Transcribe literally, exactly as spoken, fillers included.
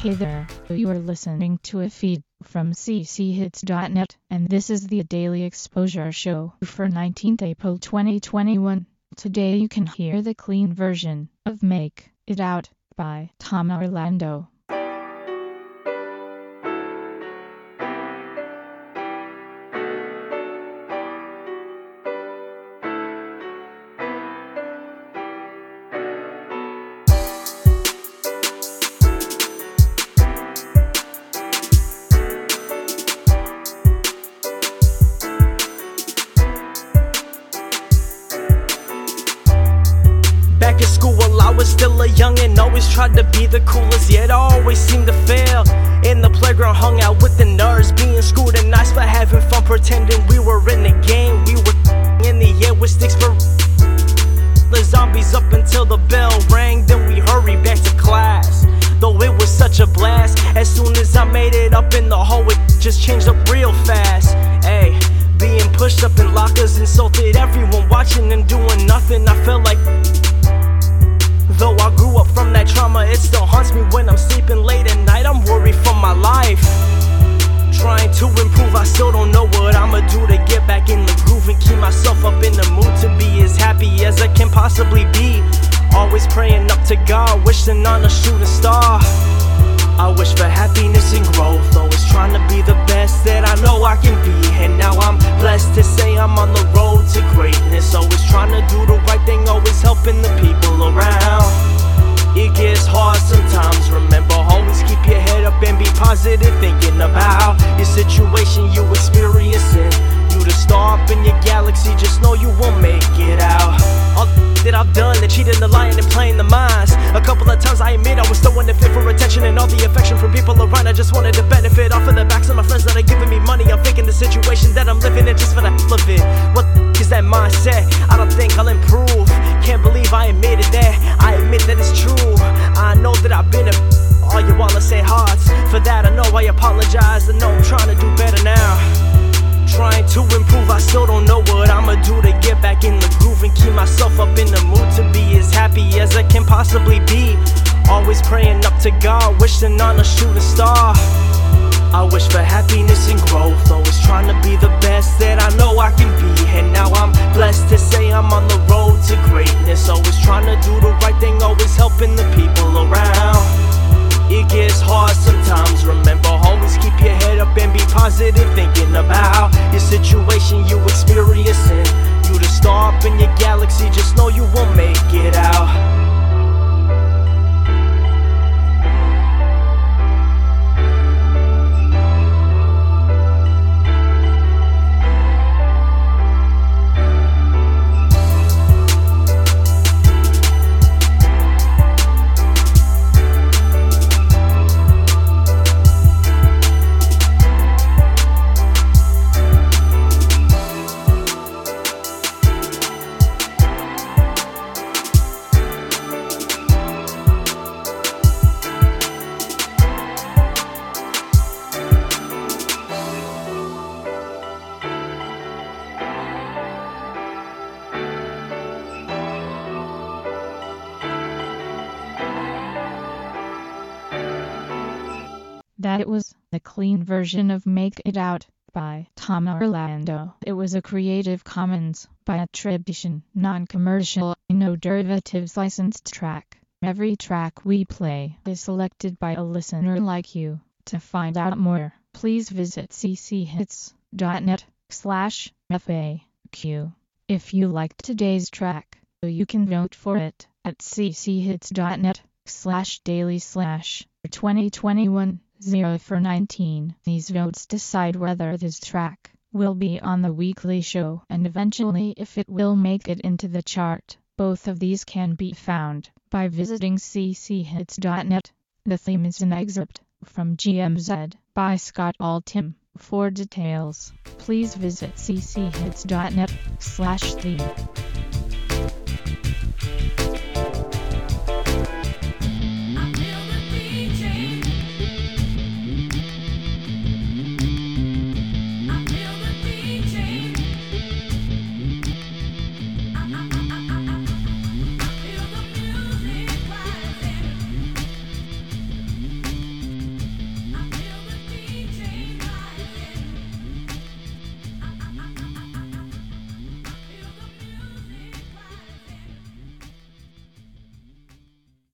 Hey there, you are listening to a feed from c c hits dot net, and this is the Daily Exposure Show for nineteenth April twenty twenty-one. Today you can hear the clean version of Make It Out by Tom Orlando. Back in school, I was still a youngin', always tried to be the coolest, yet I always seemed to fail. In the playground, hung out with the nerds, being schooled and nice, but having fun, pretending we were in the game. We were in the air with sticks for the zombies up until the bell rang. Then we hurried back to class, though it was such a blast. As soon as I made it up in the hall, it just changed up real fast. Ayy, being pushed up in lockers, insulted everyone watching and doing nothing. I felt like, though I grew up from that trauma, it still haunts me when I'm sleeping late at night. I'm worried for my life, trying to improve. I still don't know what I'ma do to get back in the groove and keep myself up in the mood to be as happy as I can possibly be. Always praying up to God, wishing on a shooting star. I wish for happiness and growth, always trying to be the best that I know I can be. And now I'm blessed to say I'm on the road to greatness, always trying to do the right thing, always helping the people around. It gets hard sometimes, remember, always keep your head up and be positive, thinking about your situation you experiencing. You the star up in your galaxy, just know you won't make it out. All that I've done, the cheating, the lying, and playing the minds. A couple of times I admit I was throwing the fit for attention and all the affection from people around. I just wanted to benefit off of the backs of my friends that are giving me money. I'm faking the situation that I'm living in just for the hell of it. What the is that mindset? I don't think I'll improve. Can't believe I admitted that. I admit that it's true. I know that I've been a all you wanna say hearts. For that I know I apologize. I know I'm trying to do better now, trying to improve. I still don't know what I'ma do to get back in the groove and keep myself up in the mood to be as happy as I can possibly be. Always praying up to God, wishing on a shooting star. I wish for happiness and growth, always trying to be the best that I know I can be. And now I'm blessed to say I'm on the road to greatness, always trying to do the right thing, always helping the people around. It gets hard sometimes, remember, always keep your head up and be positive, thinking about your situation you experiencing. You the star up in your galaxy, just know you won't make it out. That was the clean version of Make It Out by Tom Orlando. It was a Creative Commons by attribution, non-commercial, no derivatives licensed track. Every track we play is selected by a listener like you. To find out more, please visit c c hits dot net slash F A Q. If you liked today's track, you can vote for it at c c hits dot net slash daily slash twenty twenty-one zero for nineteen. These votes decide whether this track will be on the weekly show and eventually if it will make it into the chart. Both of these can be found by visiting c c hits dot net. The theme is an excerpt from G M Z by Scott Altham. For details, please visit c c hits dot net slash theme.